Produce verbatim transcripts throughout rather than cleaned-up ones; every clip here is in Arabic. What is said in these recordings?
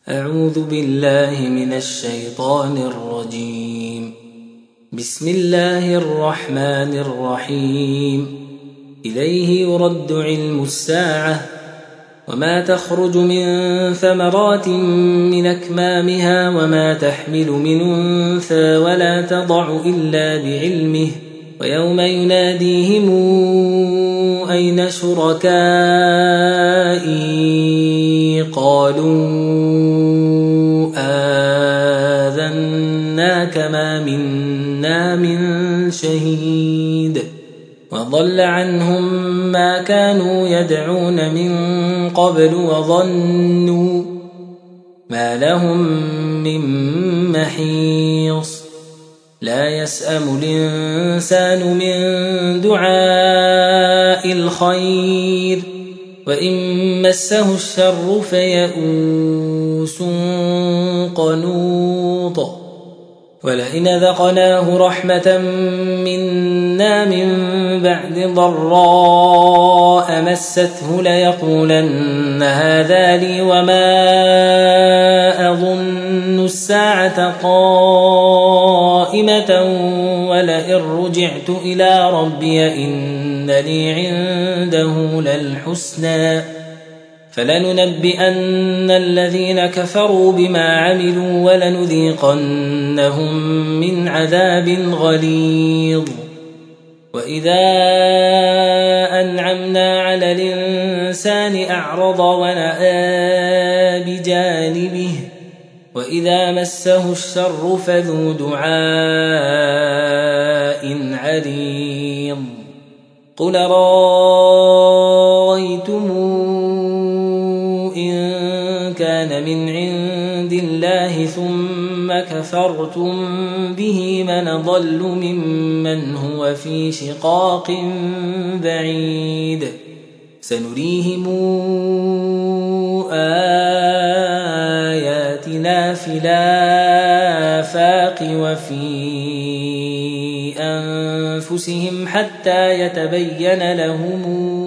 أعوذ بالله من الشيطان الرجيم. بسم الله الرحمن الرحيم. إليه يرد علم الساعة وما تخرج من ثمرات من أكمامها وما تحمل من أنثى ولا تضع إلا بعلمه ويوم يناديهم أين شركائي قالوا آذناك ما منا من شهيد وضل عنهم ما كانوا يدعون من قبل وظنوا ما لهم من محيص لا يسأم الإنسان من دعاء الخير وإن مسه الشر فيئوس قنوط ولئن ذقناه رحمة منا من بعد ضراء مسته ليقولن هذا لي وما أظن الساعة قائمة ولئن رجعت إلى ربي إن لي عنده للحسنى فلننبئن الذين كفروا بما عملوا ولنذيقنهم من عذاب غليظ. وإذا أنعمنا على الإنسان أعرض ونأى بجانبه وإذا مسه الشر فذو دعاء عريض. قل رأيتم إن كان من عند الله ثم كفرتم به من ضل ممن هو في شقاق بعيد. سنريهم آياتنا في الآفاق وفي أنفسهم حتى يتبين لهم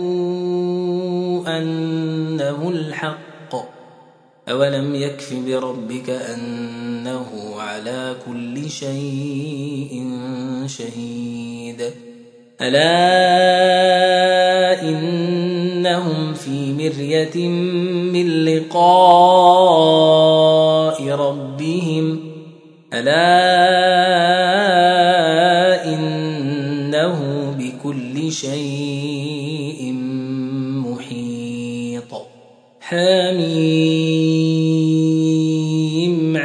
أنه الحق. أولم يكف بربك أنه على كل شيء شهيد. ألا إنهم في مرية من لقاء ربهم ألا إنه بكل شيء محيط. حميم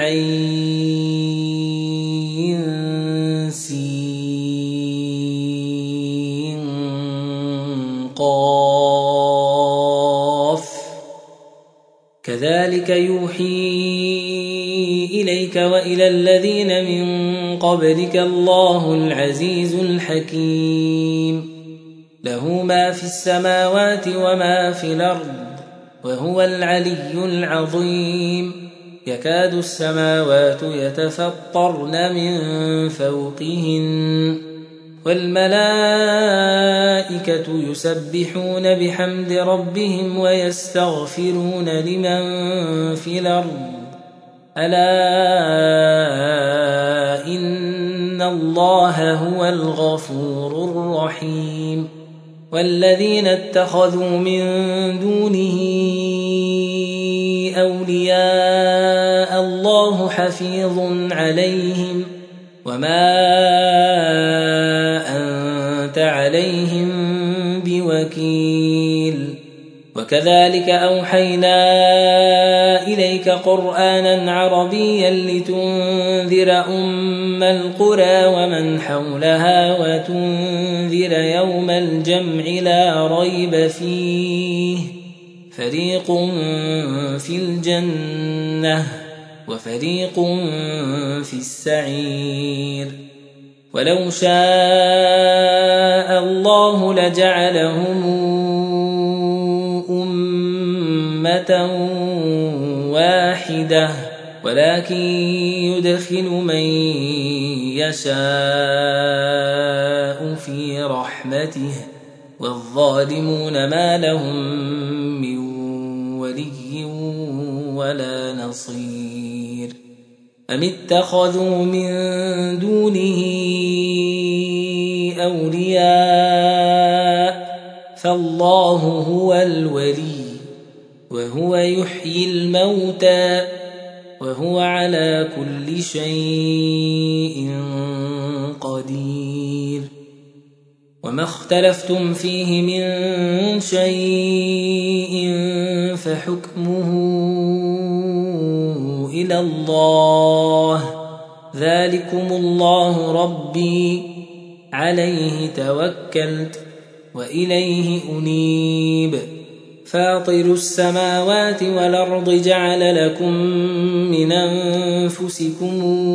عين سين قاف كذلك يوحي إليك وإلى الذين من قبلك الله العزيز الحكيم. له ما في السماوات وما في الأرض وهو العلي العظيم. يكاد السماوات يتفطرن من فوقهن والملائكة يسبحون بحمد ربهم ويستغفرون لمن في الأرض ألا إن الله هو الغفور الرحيم. والذين اتخذوا من دونه أولياء الله حفيظ عليهم وما أنت عليهم بوكيل. وكذلك أوحينا إليك قرآنا عربيا لتنذر أم القرى ومن حولها وتنذر يوم الجمع لا ريب فيه فريق في الجنة وفريق في السعير. ولو شاء الله لجعلهم أمة واحدة ولكن يدخل من يشاء في رحمته والظالمون ما لهم من ولي ولا نصير أم اتخذوا من دونه أولياء فالله هو الولي وهو يحيي الموتى وهو على كل شيء قدير وما اختلفتم فيه من شيء فحكمه إلى الله ذلكم الله ربي عليه توكلت وإليه أنيب فاطر السماوات والأرض جعل لكم من أنفسكم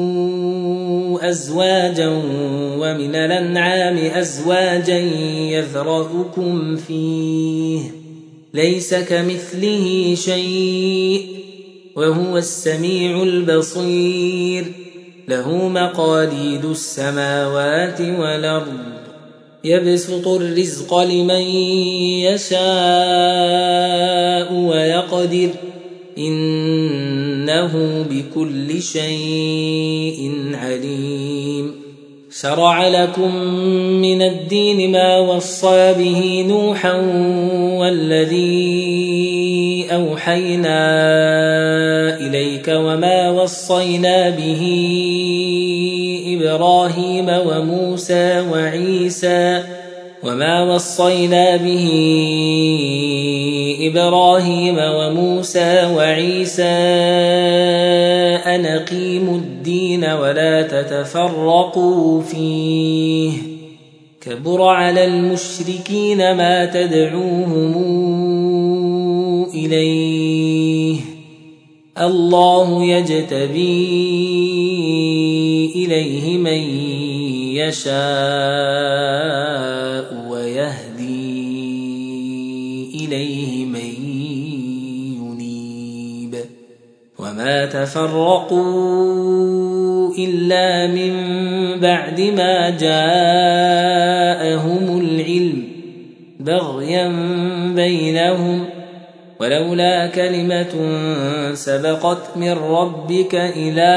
أزواجا ومن الأنعام أزواجا يذرأكم فيه ليس كمثله شيء وهو السميع البصير له مقاليد السماوات والأرض يبسط الرزق لمن يشاء ويقدر إنه بكل شيء عليم شرع لكم من الدين ما وصى به نوحا والذي أوحينا إليك وما وصينا به إبراهيم وموسى وعيسى وما وصينا به إبراهيم وموسى وعيسى أن أقيموا الدين ولا تتفرقوا فيه كبر على المشركين ما تدعوهم إليه الله يجتبي إليه من يشاء ويهدي إليه من ينيب وما تفرقوا إلا من بعد ما جاءهم العلم بغيا بينهم ولولا كلمة سبقت من ربك إلى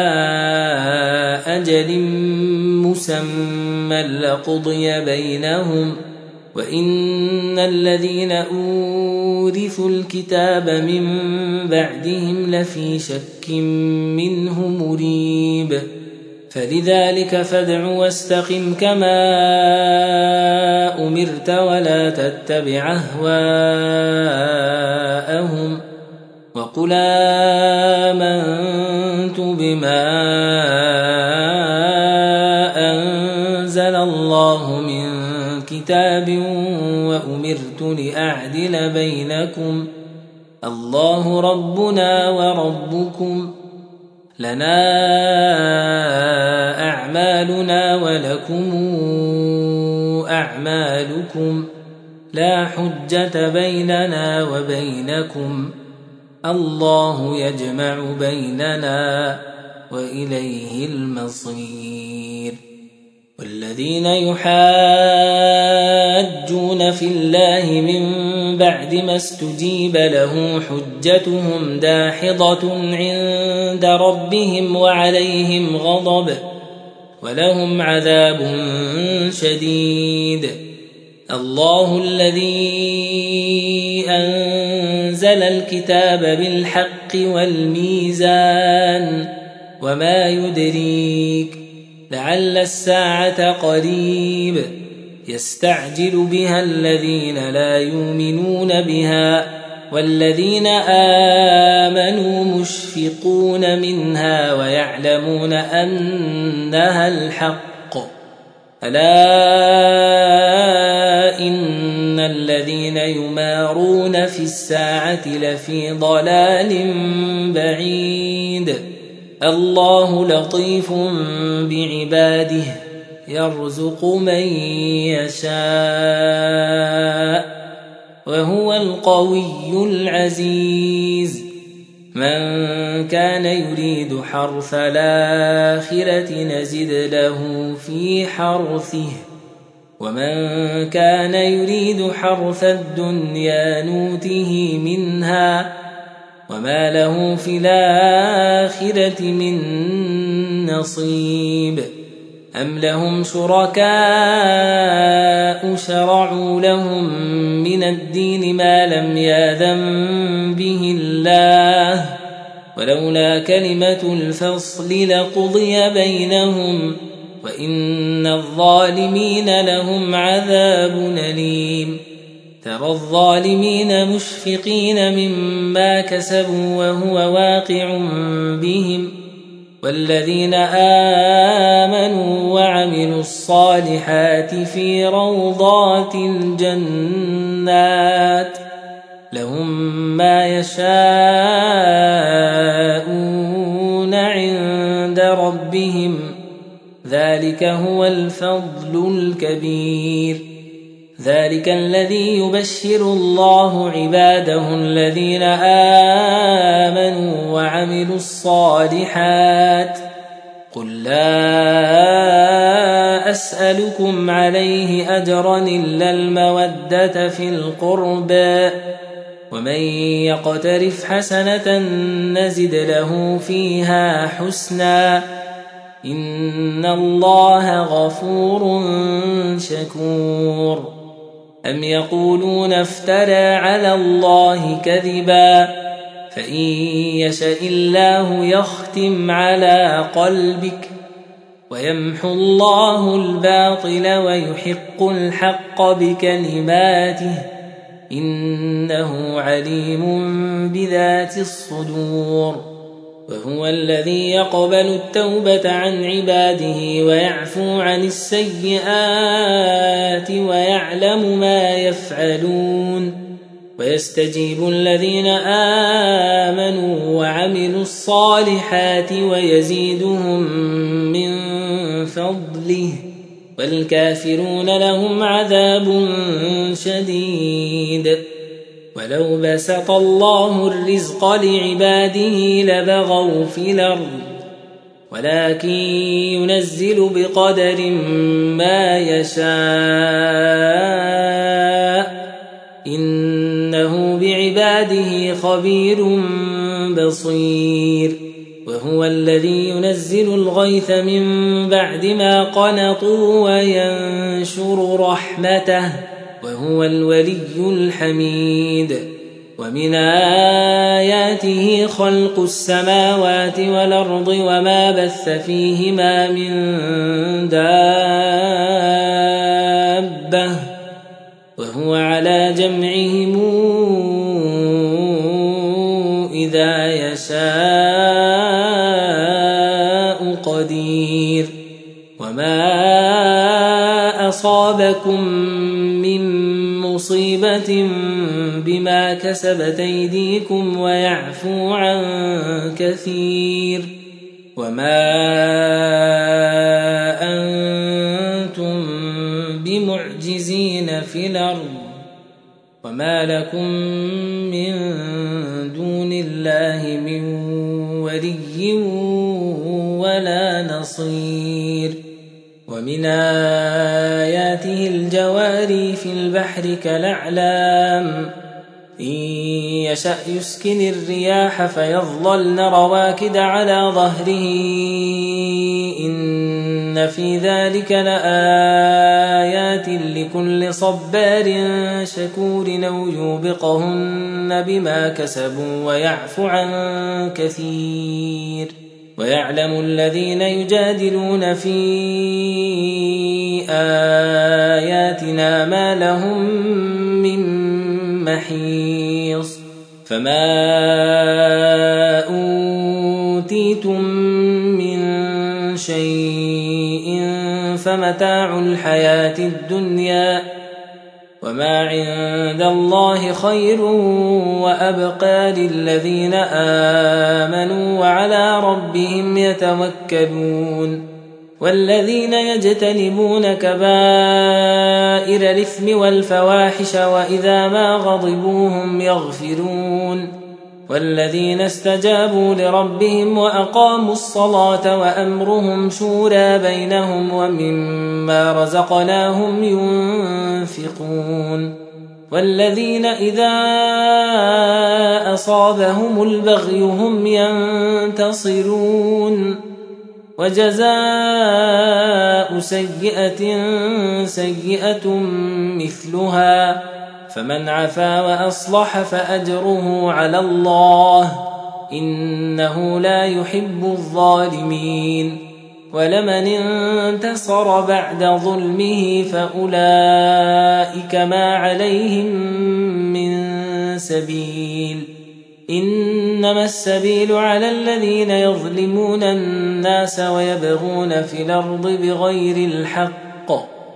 أجل مسمى لقضي بينهم وإن الذين أورثوا الكتاب من بعدهم لفي شك منه مريب فلذلك فادع واستقم كما أمرت ولا تتبع أهواءهم وقل آمنت بما أنزل الله من كتاب وأمرت لأعدل بينكم الله ربنا وربكم لنا أعمالنا ولكم أعمالكم لا حجة بيننا وبينكم الله يجمع بيننا وإليه المصير والذين يحاجون في الله من بعد ما استجيب له حجتهم داحضة عند ربهم وعليهم غضب ولهم عذاب شديد الله الذي أنزل الكتاب بالحق والميزان وما يدريك لعل الساعة قريب يستعجل بها الذين لا يؤمنون بها والذين آمنوا مشفقون منها ويعلمون أنها الحق ألا إن الذين يمارون في الساعة لفي ضلال بعيد الله لطيف بعباده يرزق من يشاء وهو القوي العزيز من كان يريد حرث الآخرة نزد له في حرثه ومن كان يريد حرث الدنيا نوته منها وما له في الآخرة من نصيب أم لهم شركاء شرعوا لهم من الدين ما لم يأذن به الله ولولا كلمة الفصل لقضي بينهم وإن الظالمين لهم عذاب أليم ترى الظالمين مشفقين مما كسبوا وهو واقع بهم والذين آمنوا وعملوا الصالحات في روضات الجنات لهم ما يشاءون عند ربهم ذلك هو الفضل الكبير ذلك الذي يبشر الله عباده الذين آمنوا وعملوا الصالحات قل لا أسألكم عليه أجرا إلا المودة في القربى ومن يقترف حسنة نزد له فيها حسنا إن الله غفور شكور أم يقولون افترى على الله كذبا فإن يشاء الله يختم على قلبك ويمحو الله الباطل ويحق الحق بكلماته إنه عليم بذات الصدور وهو الذي يقبل التوبة عن عباده ويعفو عن السيئات ويعلم ما يفعلون ويستجيب الذين آمنوا وعملوا الصالحات ويزيدهم من فضله والكافرون لهم عذاب شديد ولو بسط الله الرزق لعباده لبغوا في الأرض ولكن ينزل بقدر ما يشاء إنه بعباده خبير بصير وهو الذي ينزل الغيث من بعد ما قنطوا وينشر رحمته وهو الولي الحميد ومن آياته خلق السماوات والأرض وما بث فيهما من دابة وهو على جمعهم إذا يشاء قدير وما أصابكم من مصيبة بما كسبت أيديكم ويعفو عن كثير وما أنتم بمعجزين في الأرض وما لكم من دون الله من ولي ولا نصير ومن آياته الجواري في البحر كالأعلام إن يشأ يسكن الرياح فيظللن رواكد على ظهره إن في ذلك لآيات لكل صبار شكور أو يوبقهن بما كسبوا ويعفو عن كثير ويعلم الذين يجادلون في آياتنا ما لهم من محيص فما أوتيتم من شيء فمتاع الحياة الدنيا وما عند الله خير وأبقى للذين آمنوا وعلى ربهم يتوكلون والذين يجتنبون كبائر الإثم والفواحش وإذا ما غضبوا هم يغفرون والذين استجابوا لربهم وأقاموا الصلاة وأمرهم شورى بينهم ومما رزقناهم ينفقون والذين إذا أصابهم البغي هم ينتصرون وجزاء سيئة سيئة مثلها فمن عفا وأصلح فأجره على الله إنه لا يحب الظالمين ولمن انتصر بعد ظلمه فأولئك ما عليهم من سبيل إنما السبيل على الذين يظلمون الناس ويبغون في الأرض بغير الحق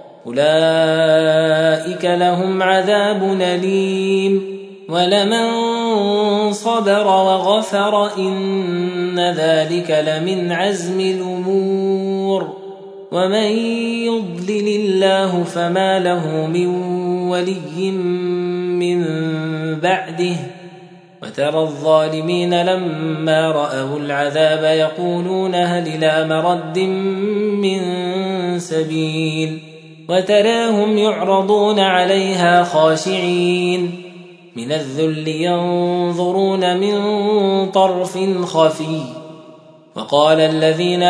أولئك لهم عذاب أليم ولمن صبر وغفر إن ذلك لمن عزم الأمور ومن يضلل الله فما له من ولي من بعده وترى الظالمين لما رأوا العذاب يقولون هل إلى مرد من سبيل وتراهم يعرضون عليها خاشعين من الذل ينظرون من طرف خفي وقال الذين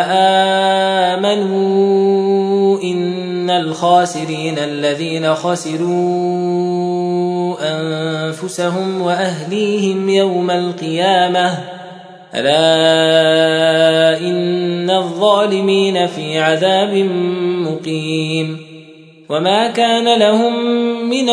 آمنوا إن الخاسرين الذين خسروا أنفسهم وأهليهم يوم القيامة ألا إن الظالمين في عذاب مقيم وما كان لهم من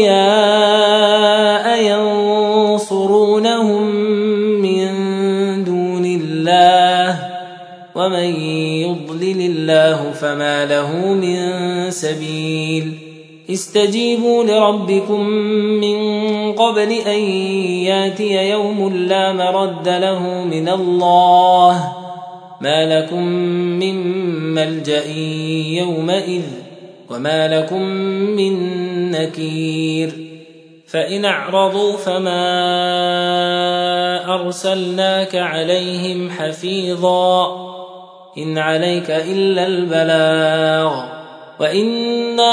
أولياء ينصرونهم من دون الله ومن يضلل الله فما له من سبيل استجيبوا لربكم من قبل أن ياتي يوم لا مرد له من الله ما لكم من ملجأ يومئذ وما لكم من نكير فإن أعرضوا فما أرسلناك عليهم حفيظا إن عليك إلا البلاغ وإنا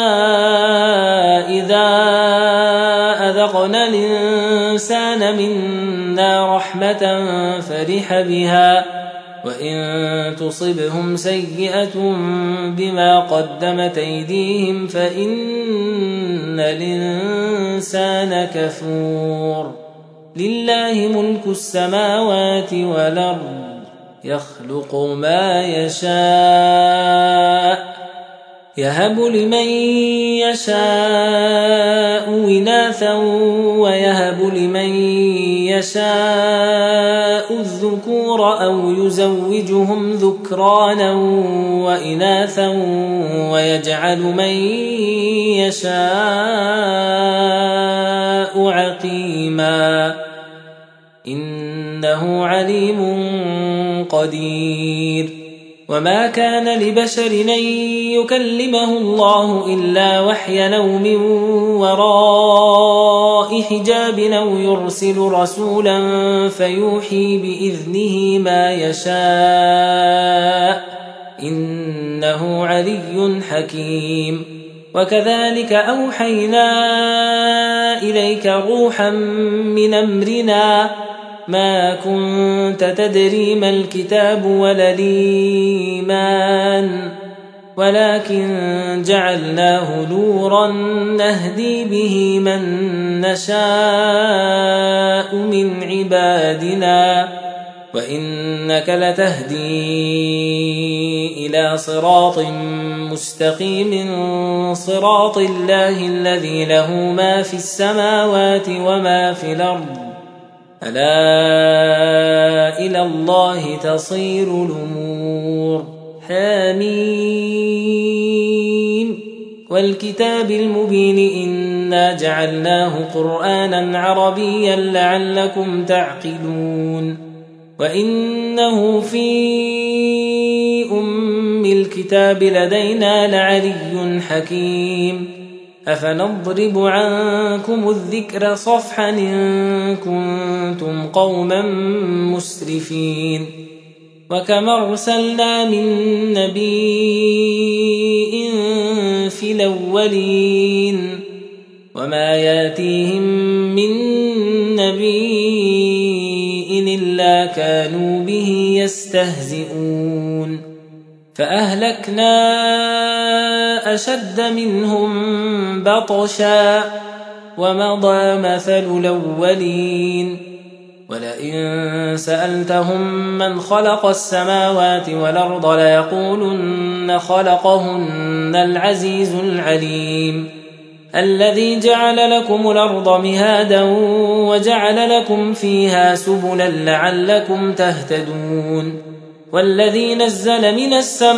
إذا أذقنا الإنسان منا رحمة فرح بها وإن تصبهم سيئة بما قدمت أيديهم فإن الإنسان كفور لله ملك السماوات والأرض يخلق ما يشاء يهب لمن يشاء إناثا ويهب لمن يشاء الذكور أو يزوجهم ذكرانا وإناثا ويجعل من يشاء عقيما إنه عليم قدير وما كان لبشر أن يكلمه الله إلا وحيا أو من وراء حجاب أو يرسل رسولا فيوحي بإذنه ما يشاء إنه علي حكيم وكذلك أوحينا إليك روحا من أمرنا ما كنت تدري ما الكتاب ولا الإيمان ولكن جعلناه نورا نهدي به من نشاء من عبادنا وإنك لتهدي إلى صراط مستقيم صراط الله الذي له ما في السماوات وما في الأرض ألا إلى الله تصير الأمور حميم والكتاب المبين إنا جعلناه قرآنا عربيا لعلكم تعقلون وإنه في أم الكتاب لدينا لعلي حكيم أفنضرب عنكم الذكر صفحا إن كنتم قوما مسرفين وكما أرسلنا من نبي في الأولين وما ياتيهم من نبي إلا كانوا به يستهزئون فأهلكنا أشد منهم بطشا ومضى مثل الأولين ولئن سألتهم من خلق السماوات والأرض ليقولن خلقهن العزيز العليم الذي جعل لكم الأرض مهادا وجعل لكم فيها سبلا لعلكم تهتدون والذي نزل من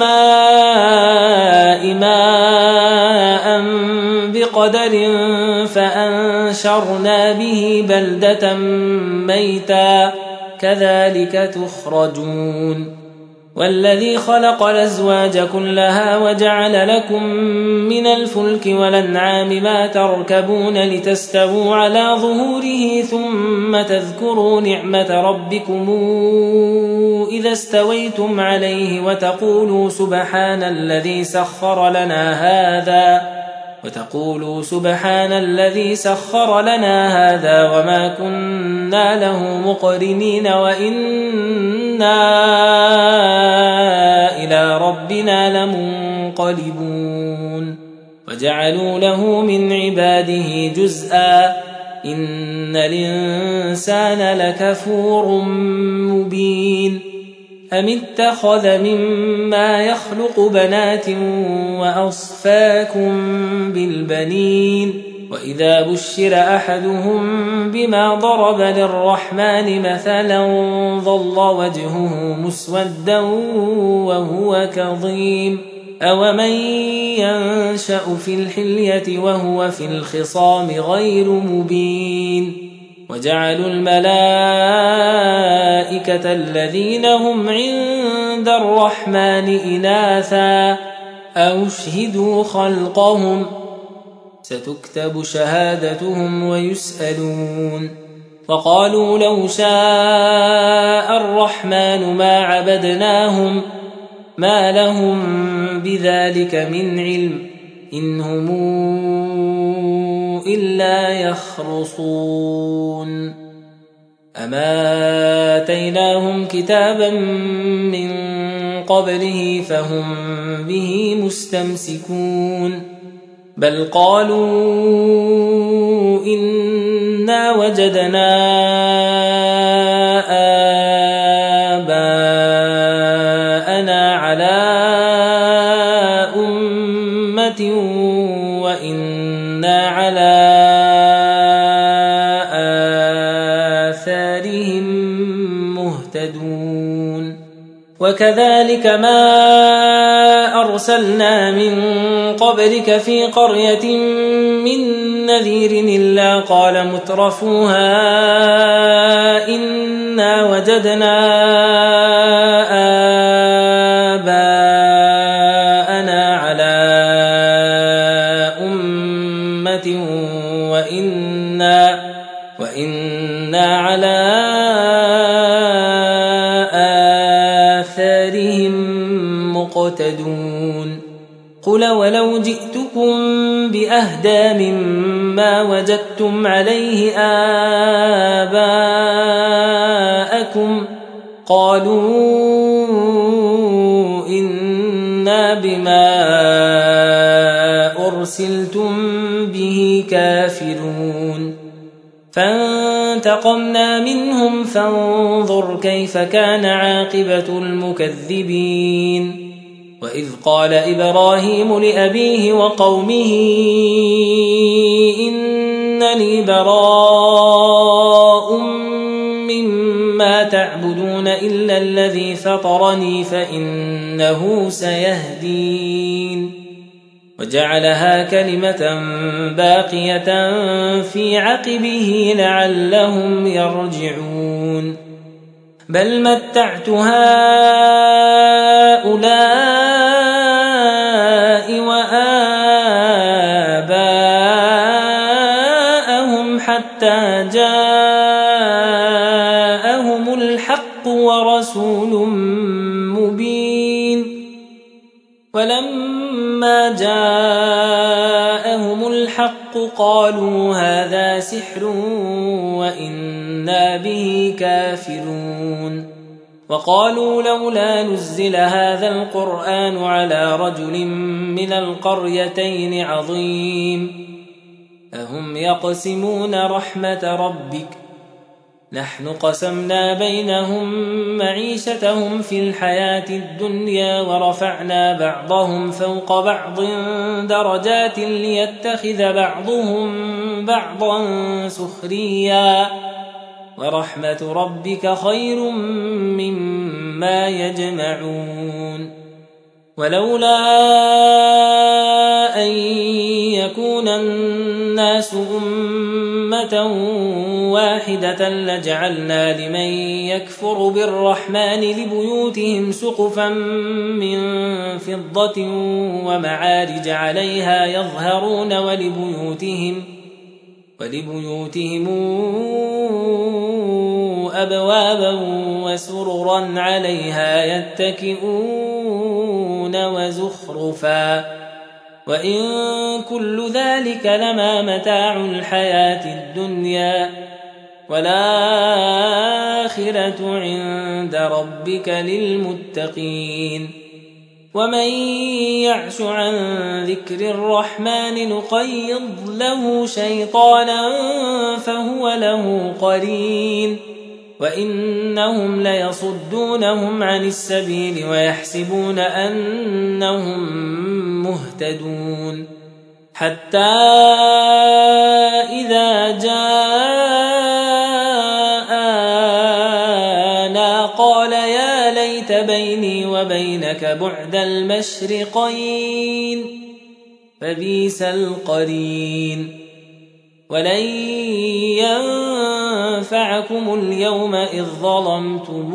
السماء ماء بقدر فأنشرنا به بلدة ميتا كذلك تخرجون والذي خلق الأزواج كلها وجعل لكم من الفلك والأنعام ما تركبون لتستووا على ظهوره ثم تذكروا نعمة ربكم إذا استويتم عليه وتقولوا سبحان الذي سخر لنا هذا وتقولوا سبحان الذي سخر لنا هذا وما كنا له مقرنين وإنا إلى ربنا لمنقلبون وجعلوا له من عباده جزءا إن الإنسان لكفور مبين أم اتخذ مما يخلق بنات وأصفاكم بالبنين وإذا بشر أحدهم بما ضرب للرحمن مثلا ظل وجهه مسودا وهو كظيم أومن ينشأ في الحلية وهو في الخصام غير مبين وجعلوا الملائكة الذين هم عند الرحمن إناثا أو شهدوا خلقهم ستكتب شهادتهم ويسألون وقالوا لو شاء الرحمن ما عبدناهم ما لهم بذلك من علم إن هم إلا يخرصون أما آتيناهم كتابا من قبله فهم به مستمسكون بل قالوا إنا وجدنا آباءنا على أمة وإنا على آثارهم مهتدون وكذلك ما أرسلنا من قبلك في قرية من نذير إلا قال مترفوها إنا وجدنا آباءنا على أمة وإنا, وإنا على آثارهم مقتدون قل ولو جئتكم بأهدى مما وجدتم عليه آباءكم قالوا إنا بما أرسلتم به كافرون فانتقمنا منهم فانظر كيف كان عاقبة المكذبين وإذ قال إبراهيم لأبيه وقومه إنني براء مما تعبدون إلا الذي فطرني فإنه سيهدين وجعلها كلمة باقية في عقبه لعلهم يرجعون بل متعت هؤلاء وآباءهم حتى جاءهم الحق ورسول مبين ولما جاءهم الحق قالوا هذا سحر وإنا به كافرون وقالوا لولا نزل هذا القرآن على رجل من القريتين عظيم أهم يقسمون رحمة ربك نحن قسمنا بينهم معيشتهم في الحياة الدنيا ورفعنا بعضهم فوق بعض درجات ليتخذ بعضهم بعضا سخريا ورحمة ربك خير مما يجمعون ولولا أن يكون الناس أمة واحدة لجعلنا لمن يكفر بالرحمن لبيوتهم سقفا من فضة ومعارج عليها يظهرون ولبيوتهم ولبيوتهم أبوابا وسررا عليها يتكئون وزخرفا وإن كل ذلك لما متاع الحياة الدنيا والآخرة عند ربك للمتقين ومن يعش عن ذكر الرحمن نقيض له شيطانا فهو له قرين وإنهم ليصدونهم عن السبيل ويحسبون أنهم مهتدون حتى إذا جاءنا قال يا ليت بيني وبينك بعد المشرقين فبئس القرين ولن ينفعكم اليوم إذ ظلمتم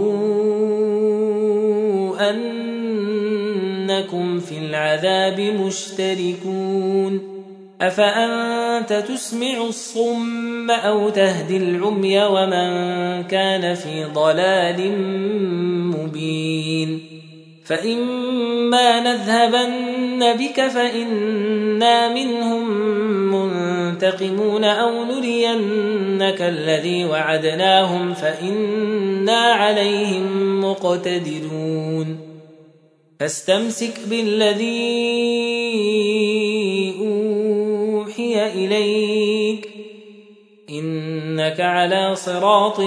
أنكم في العذاب مشتركون أفأنت تسمع الصم أو تهدي العمي ومن كان في ضلال مبين فإما نذهبن بك فإنا منهم منتقمون أو نرينك الذي وعدناهم فإنا عليهم مقتدرون فاستمسك بالذي أوحي إليك إنك على صراط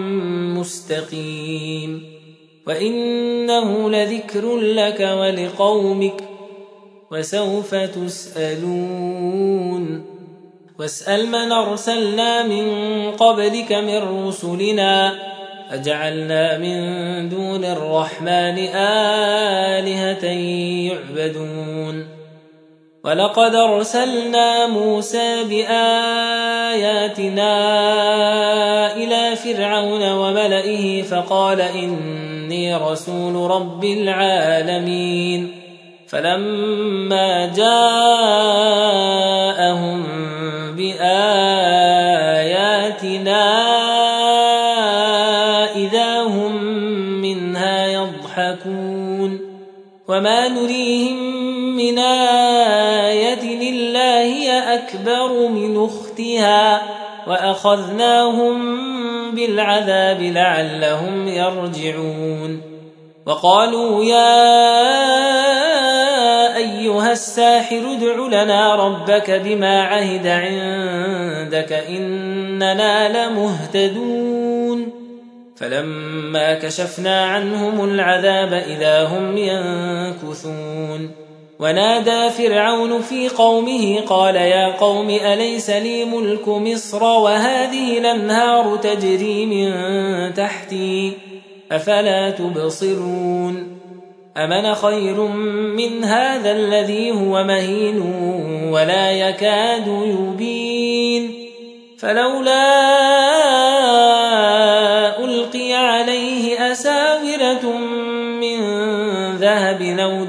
مستقيم وإنه لذكر لك ولقومك وسوف تسألون واسأل من أرسلنا من قبلك من رسلنا أجعلنا من دون الرحمن آلهة يعبدون ولقد أرسلنا موسى بآياتنا إلى فرعون وملئه فقال إني رسول رب العالمين فلما جاءهم بآياتنا إذا هم منها يضحكون وما نريهم من آية إلا هي أكبر من أختها وأخذناهم بالعذاب لعلهم يرجعون وقالوا يا أيها الساحر ادع لنا ربك بما عهد عندك إننا لمهتدون فلما كشفنا عنهم العذاب إذا هم ينكثون ونادى فرعون في قومه قال يا قوم أليس لي ملك مصر وهذه الأنهار تجري من تحتي أفلا تبصرون أمن خير من هذا الذي هو مهين ولا يكاد يبين فلولا ألقي عليه أساورة من ذهب لو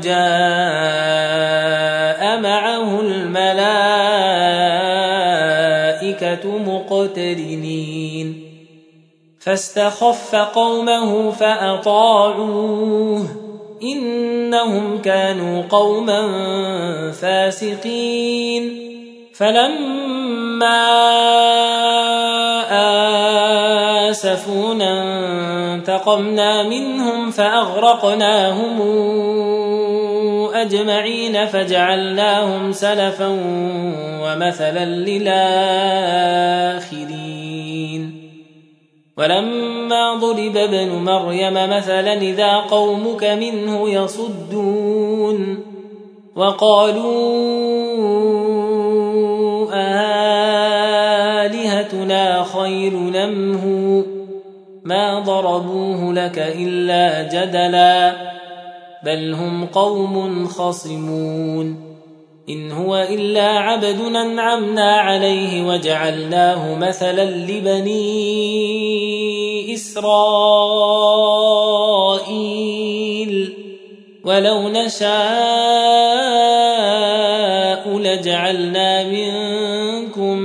جاء معه الملائكة مقترنين مقترنين فاستخف قومه فأطاعوه إنهم كانوا قوما فاسقين فلما آسفونا انتقمنا منهم فأغرقناهم أجمعين فجعلناهم سلفا ومثلا للآخرين ولما ضرب ابن مريم مثلا إذا قومك منه يصدون وقالوا آلهتنا خير أم هو ما ضربوه لك إلا جدلا بل هم قوم خصمون إن هو إلا عبد أنعمنا عليه وجعلناه مثلا لبني إسرائيل ولو نشاء لجعلنا منكم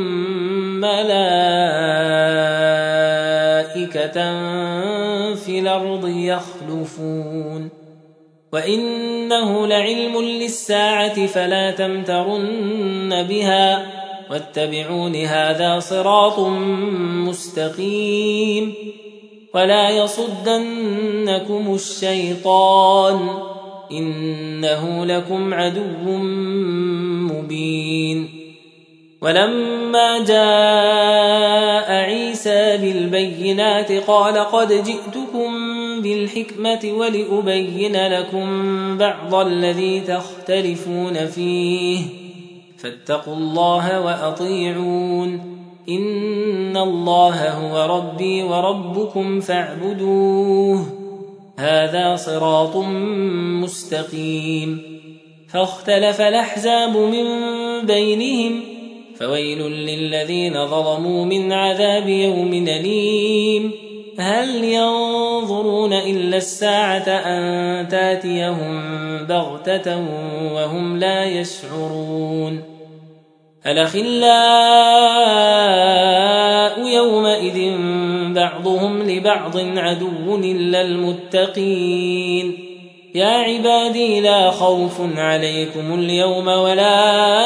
ملائكة في الأرض يخلفون وإنه لعلم للساعة فلا تمترن بها واتبعون هذا صراط مستقيم ولا يصدنكم الشيطان إنه لكم عدو مبين ولما جاء عيسى بالبينات قال قد جئتكم بالحكمة ولأبين لكم بعض الذي تختلفون فيه فاتقوا الله وأطيعون إن الله هو ربي وربكم فاعبدوه هذا صراط مستقيم فاختلف الأحزاب من بينهم فويل للذين ظلموا من عذاب يوم أليم هل ينظرون إلا الساعة أن تاتيهم بغتة وهم لا يشعرون الأخلاء يومئذ بعضهم لبعض عدو إلا المتقين يا عبادي لا خوف عليكم اليوم ولا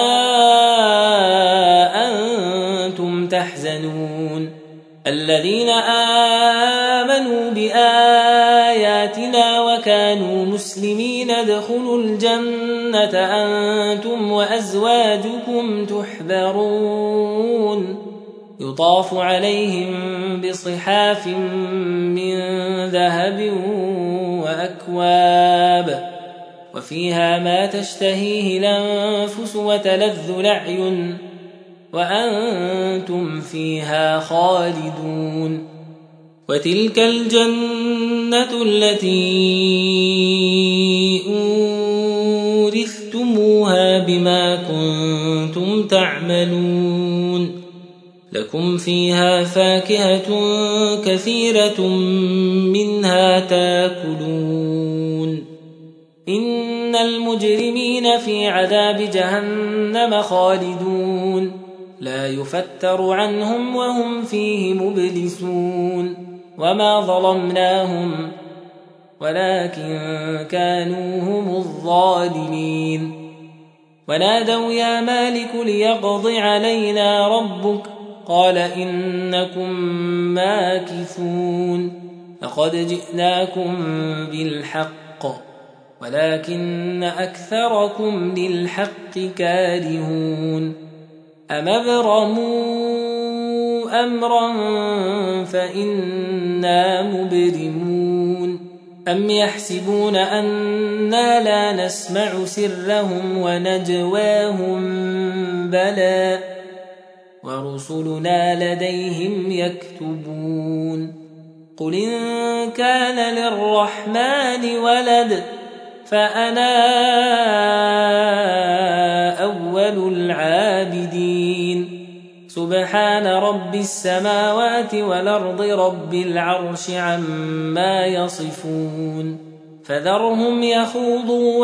أنتم تحزنون الذين آمنوا بآياتنا وكانوا مسلمين ادخلوا الجنة أنتم وأزواجكم تحبرون يطاف عليهم بصحاف من ذهب وأكواب وفيها ما تشتهيه الأنفس وتلذ الأعين وأنتم فيها خالدون وتلك الجنة التي أورثتموها بما كنتم تعملون لكم فيها فاكهة كثيرة منها تاكلون إن المجرمين في عذاب جهنم خالدون لا يفتر عنهم وهم فيه مبلسون وما ظلمناهم ولكن كانوا هم الظالمين ونادوا يا مالك ليقض علينا ربك قال إنكم ماكثون لقد جئناكم بالحق ولكن أكثركم للحق كارهون أم ابرموا أمرا فإنا مبرمون أم يحسبون أنا لا نسمع سرهم ونجواهم بلى ورسلنا لديهم يكتبون قل إن كان للرحمن ولد فأنا أول العابدين سبحان رب السماوات والأرض رب العرش عما يصفون فذرهم يخوضوا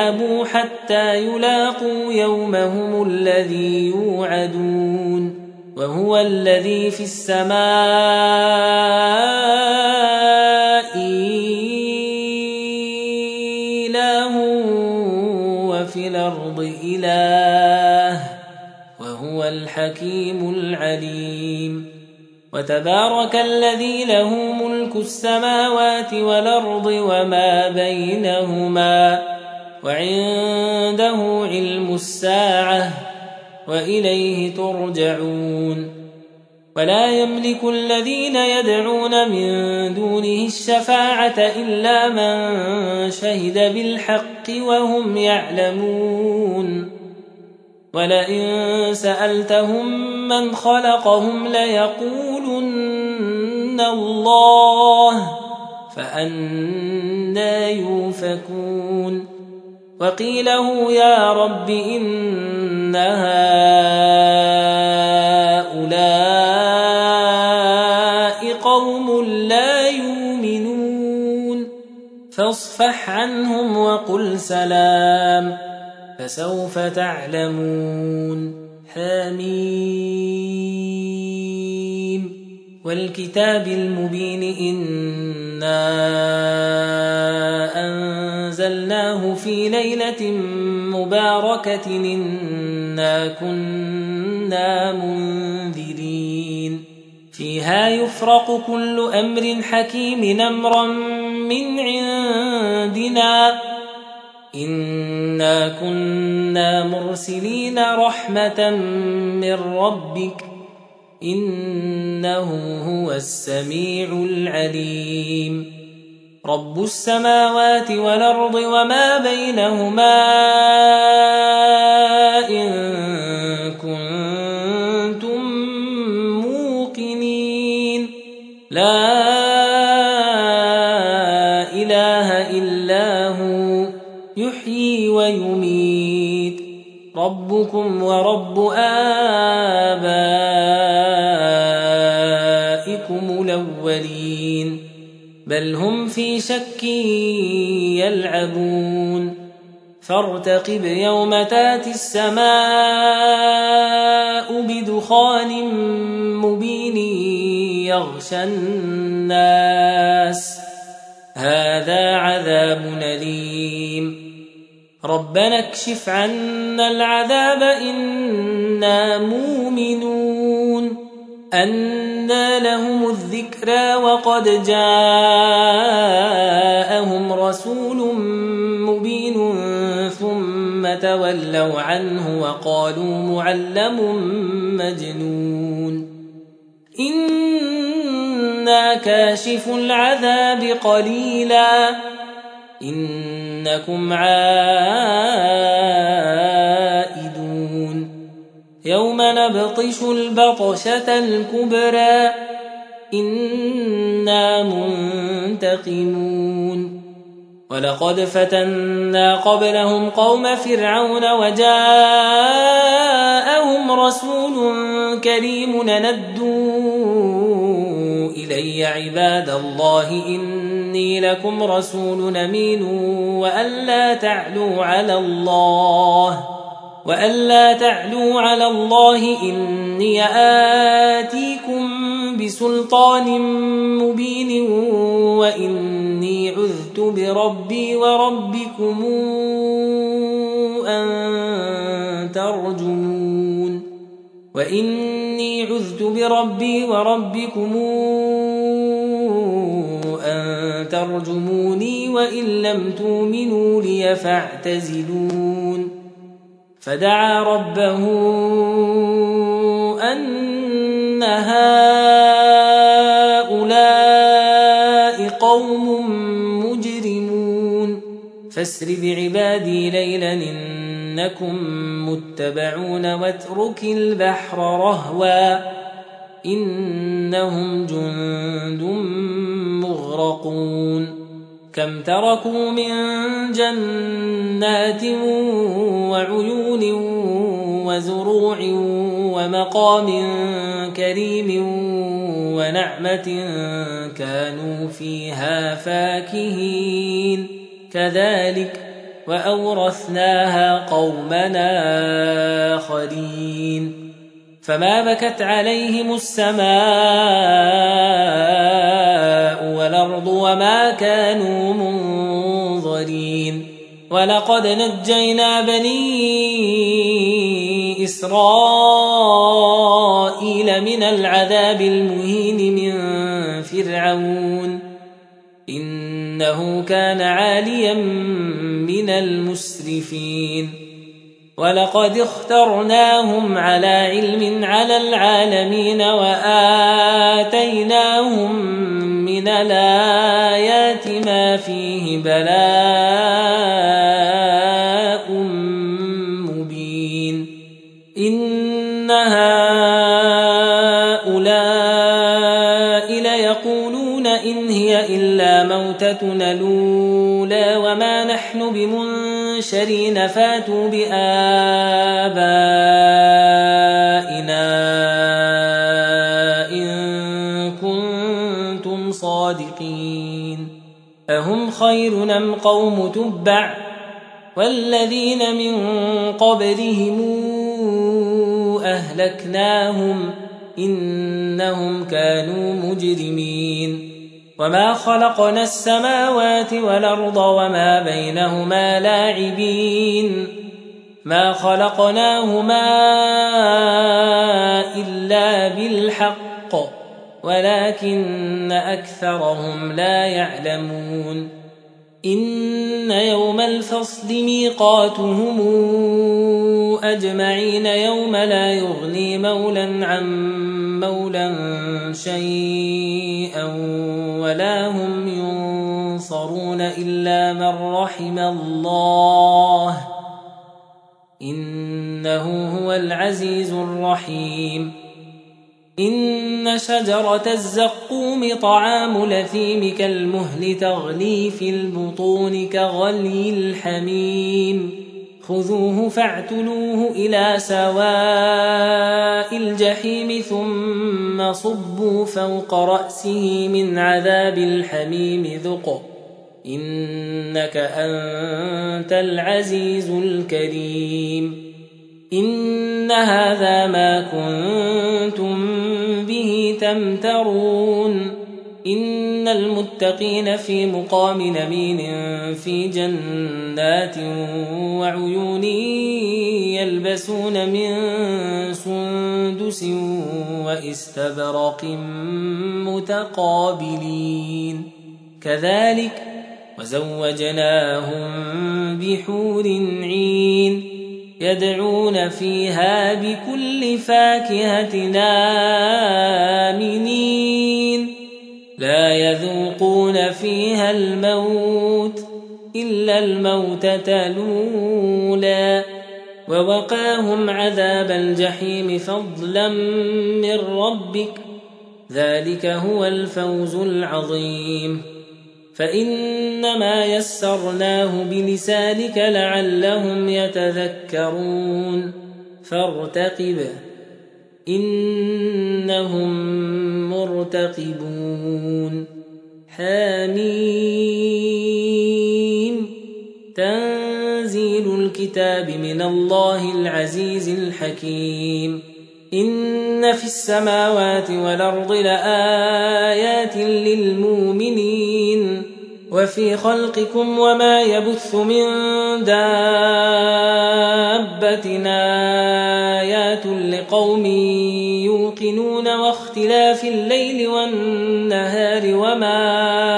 ويلعبوا حتى يلاقوا يومهم الذي يوعدون وهو الذي في السماء إله وفي الأرض إله وهو الحكيم العليم. وتبارك الذي له ملك السماوات والأرض وما بينهما وعنده علم الساعة وإليه ترجعون. ولا يملك الذين يدعون من دونه الشفاعة إلا من شهد بالحق وهم يعلمون. ولئن سألتهم من خلقهم ليقولن الله فأنى يؤفكون. وقيله يا رب إن هؤلاء قوم لا يؤمنون فاصفح عنهم وقل سلام فسوف تعلمون. حميم والكتاب المبين إنا أنزلناه في ليلة مباركة إنا كنا منذرين فيها يفرق كل أمر حكيم أمرا من عندنا إنا كنا مرسلين رحمة من ربك إنه هو السميع العليم. رب السماوات والأرض وما بينهما إن كنتم موقنين لا إله إلا هو يحيي ويميت ربكم ورب آبائكم الأولين بل هم في شك يلعبون. فارتقب يوم تاتي السماء بدخان مبين يغشى الناس هذا عذاب أليم. ربنا اكشف عنا العذاب إنا مؤمنون. أنى لهم الذكرى وقد جاءهم رسول مبين ثم تولوا عنه وقالوا معلم مجنون. إنا كاشف العذاب قليلا إنكم عائدون. يوم نبطش البطشة الكبرى إنا منتقمون. ولقد فتنا قبلهم قوم فرعون وجاءهم رسول كريم ندوا إلي عباد الله إني لكم رسول أمين وألا تعلوا على الله وألا تعلوا على الله إني آتيكم بسلطان مبين وإني عذت بربي وربكم أن ترجمون وإني عذت بربي وربكم أن ترجموني وإن لم تؤمنوا لي فاعتزلون. فدعا ربه أن هؤلاء قوم مجرمون فاسر بعبادي ليلا إنكم متبعون واترك البحر رهوا إنهم جند مغرقون. كم تركوا من جنات وعيون وزروع ومقام كريم ونعمة كانوا فيها فاكهين كذلك وأورثناها قومنا آخرين. فما بكت عليهم السماء والأرض وما كانوا منظرين ولقد نجينا بني إسرائيل من العذاب المهين من فرعون إنه كان عاليا من المسرفين ولقد اخترناهم على علم على العالمين وآتيناهم من الآيات ما فيه بلاء مبين إن هؤلاء ليقولون إن هي إلا موتتنا الأولى وما نحن بمنشرين فاتوا بآبائنا إن كنتم صادقين أهم خير أم قوم تبع والذين من قبلهم أهلكناهم إنهم كانوا مجرمين وما خلقنا السماوات والأرض وما بينهما لاعبين ما خلقناهما إلا بالحق ولكن أكثرهم لا يعلمون إن يوم الفصل ميقاتهم أجمعين يوم لا يغني مولا عن مولا شيئا ولا هم ينصرون إلا من رحم الله إنه هو العزيز الرحيم إن شجرة الزقوم طعام الأثيم كالمهل تغلي في البطون كغلي الحميم خذوه فاعتلوه إلى سواء الجحيم ثم صبوا فوق رأسه من عذاب الحميم ذق إنك أنت العزيز الكريم إن هذا ما كنتم به تمترون إن المتقين في مقام أمين في جنات وعيون يلبسون من سندس واستبرق متقابلين كذلك وزوجناهم بحور عين يدعون فيها بكل فاكهة آمنين لا يذوقون فيها الموت إلا الموتة الأولى ووقاهم عذاب الجحيم فضلا من ربك ذلك هو الفوز العظيم فإنما يسرناه بلسانك لعلهم يتذكرون فارتقب إنهم مرتقبون حميم تنزيل الكتاب من الله العزيز الحكيم إن في السماوات والأرض لآيات للمؤمنين وفي خلقكم وما يبث من دابة آيات لقوم يوقنون واختلاف الليل والنهار وما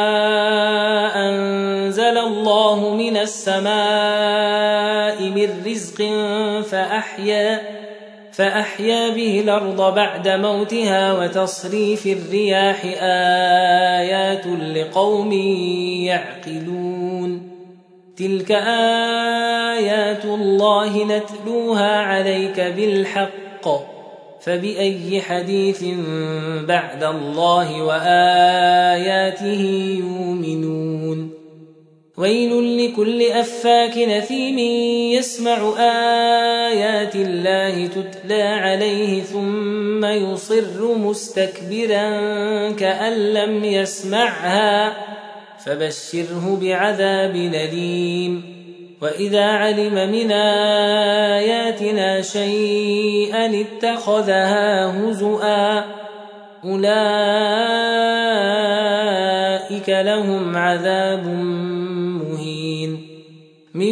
أنزل الله من السماء من رزق فأحيا فأحيا به الأرض بعد موتها وتصريف الرياح آيات لقوم يعقلون تلك آيات الله نتلوها عليك بالحق فبأي حديث بعد الله وآياته يؤمنون ويل لكل أفاك نثيم يسمع آيات الله تتلى عليه ثم يصر مستكبرا كأن لم يسمعها فبشره بعذاب أليم وإذا علم من آياتنا شيئا اتخذها هزؤا أولئك لهم عذاب مهين من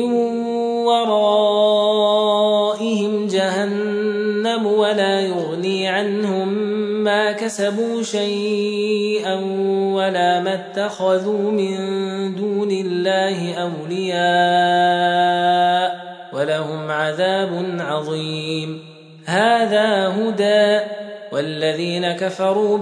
ورائهم جهنم ولا يغني عنهم ما كسبوا شيئا ولا ما اتخذوا من دون الله أولياء ولهم عذاب عظيم هذا هدى والذين كفروا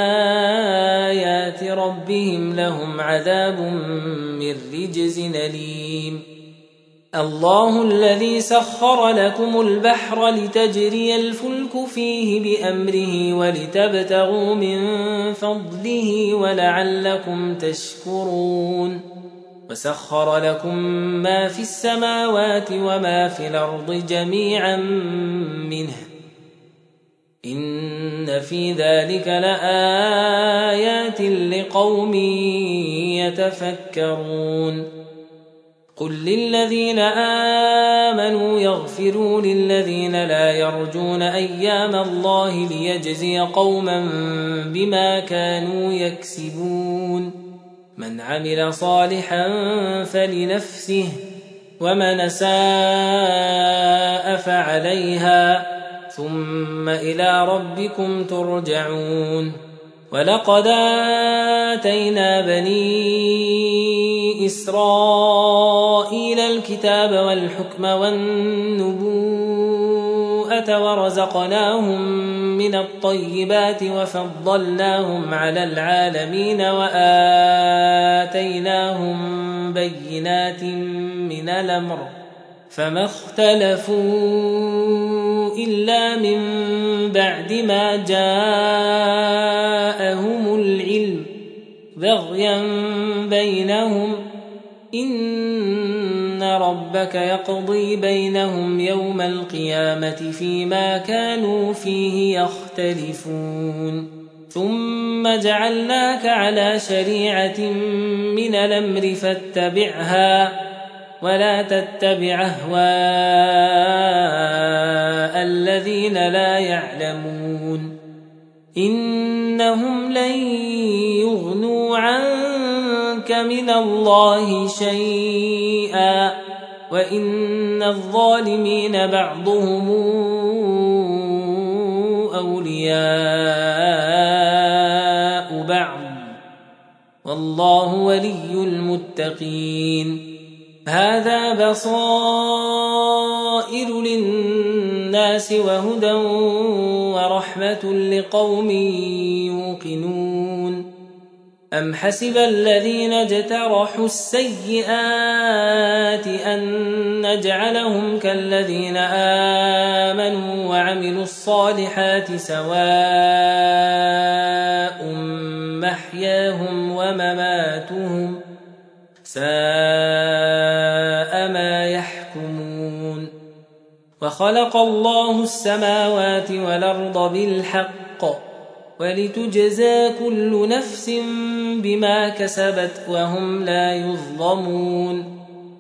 بآيات ربهم لهم عذاب من رجز أليم الله الذي سخر لكم البحر لتجري الفلك فيه بأمره ولتبتغوا من فضله ولعلكم تشكرون وسخر لكم ما في السماوات وما في الأرض جميعا منه إن في ذلك لآيات لقوم يتفكرون قل للذين آمنوا يغفروا للذين لا يرجون أيام الله ليجزي قوما بما كانوا يكسبون من عمل صالحا فلنفسه ومن ساء فعليها ثم إلى ربكم ترجعون ولقد آتينا بني إسرائيل الكتاب والحكم والنبوءة ورزقناهم من الطيبات وفضلناهم على العالمين وآتيناهم بينات من الأمر فما اختلفوا إلا من بعد ما جاءهم العلم بغيا بينهم إن ربك يقضي بينهم يوم القيامة فيما كانوا فيه يختلفون ثم جعلناك على شريعة من الأمر فاتبعها ولا تتبع أهواء الذين لا يعلمون إنهم لن يغنوا عنك من الله شيئا وإن الظالمين بعضهم أولياء بعض والله ولي المتقين هذا بصائر للناس وهدى ورحمة لقوم يوقنون أم حسب الذين اجترحوا السيئات أن نجعلهم كالذين آمنوا وعملوا الصالحات سواء محياهم ومماتهم ساء ما يحكمون وخلق الله السماوات والأرض بالحق ولتجزى كل نفس بما كسبت وهم لا يظلمون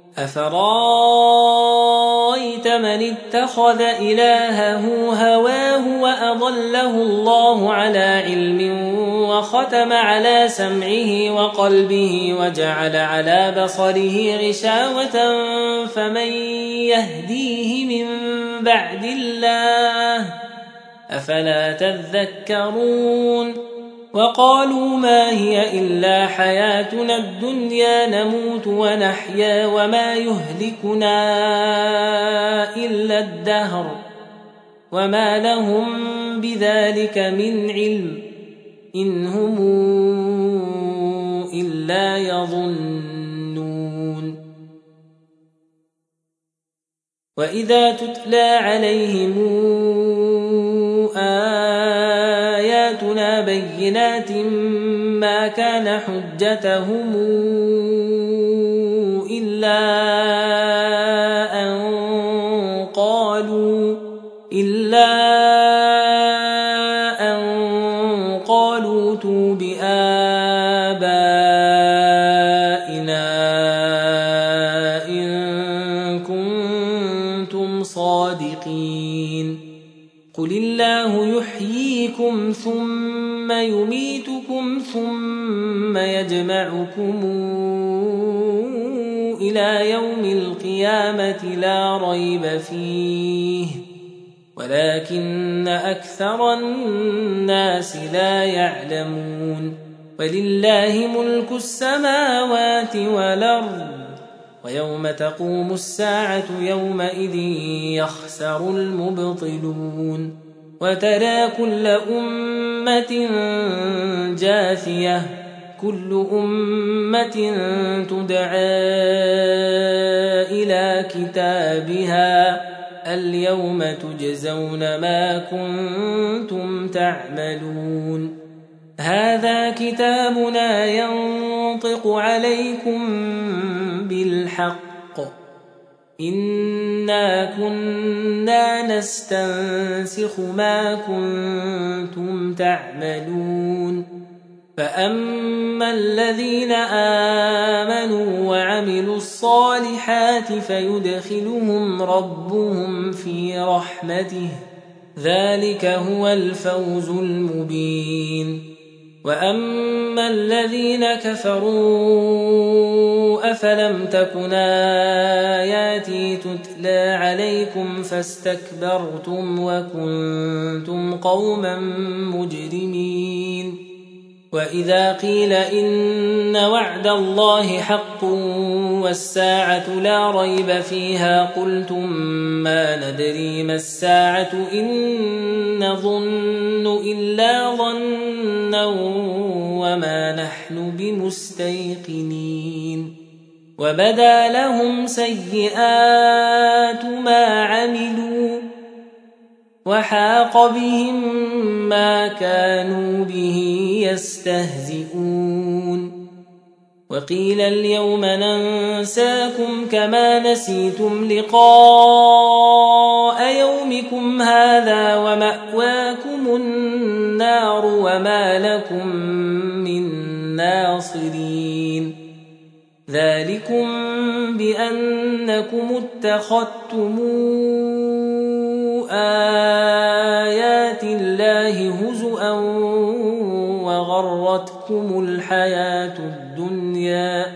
أفرايت من اتخذ إلهه هواه وأضله الله على علم وختم على سمعه وقلبه وجعل على بصره غشاوة فمن يهديه من بعد الله أفلا تذكرون وقالوا ما هي إلا حياتنا الدنيا نموت ونحيا وما يهلكنا إلا الدهر وما لهم بذلك من علم إن هم إلا يظنون وإذا تتلى عليهم آياتنا بينات ما كان حجتهم إلا أن قالوا إلا أن قالوا ائتوا بآبائنا إن يحييكم ثم يميتكم ثم يجمعكم إلى يوم القيامة لا ريب فيه ولكن أكثر الناس لا يعلمون ولله ملك السماوات والأرض ويوم تقوم الساعة يومئذ يخسر المبطلون وترى كل أمة جاثية كل أمة تدعى إلى كتابها اليوم تجزون ما كنتم تعملون هذا كتابنا ينطق عليكم بالحق إنا كنا نستنسخ ما كنتم تعملون فأما الذين آمنوا وعملوا الصالحات فيدخلهم ربهم في رحمته ذلك هو الفوز المبين وأما الذين كفروا أفلم تكن آياتي تتلى عليكم فاستكبرتم وكنتم قوما مجرمين وإذا قيل إن وعد الله حق والساعة لا ريب فيها قلتم ما ندري ما الساعة إن نظن إلا ظنا وما نحن بمستيقنين وبدا لهم سيئات ما عملوا وحاق بهم ما كانوا به يستهزئون وقيل اليوم ننساكم كما نسيتم لقاء يومكم هذا ومأواكم النار وما لكم من ناصرين ذلكم بأنكم اتخذتم آيات الله هزؤا وغرتكم الحياة الدنيا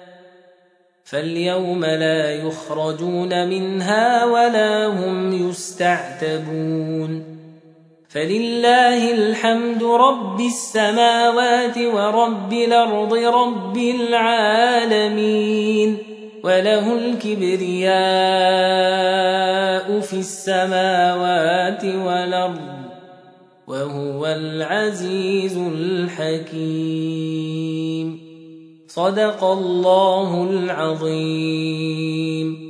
فاليوم لا يخرجون منها ولا هم يستعتبون فلله الحمد رب السماوات ورب الأرض رب العالمين وله الكبرياء في السماوات والأرض وهو العزيز الحكيم صدق الله العظيم.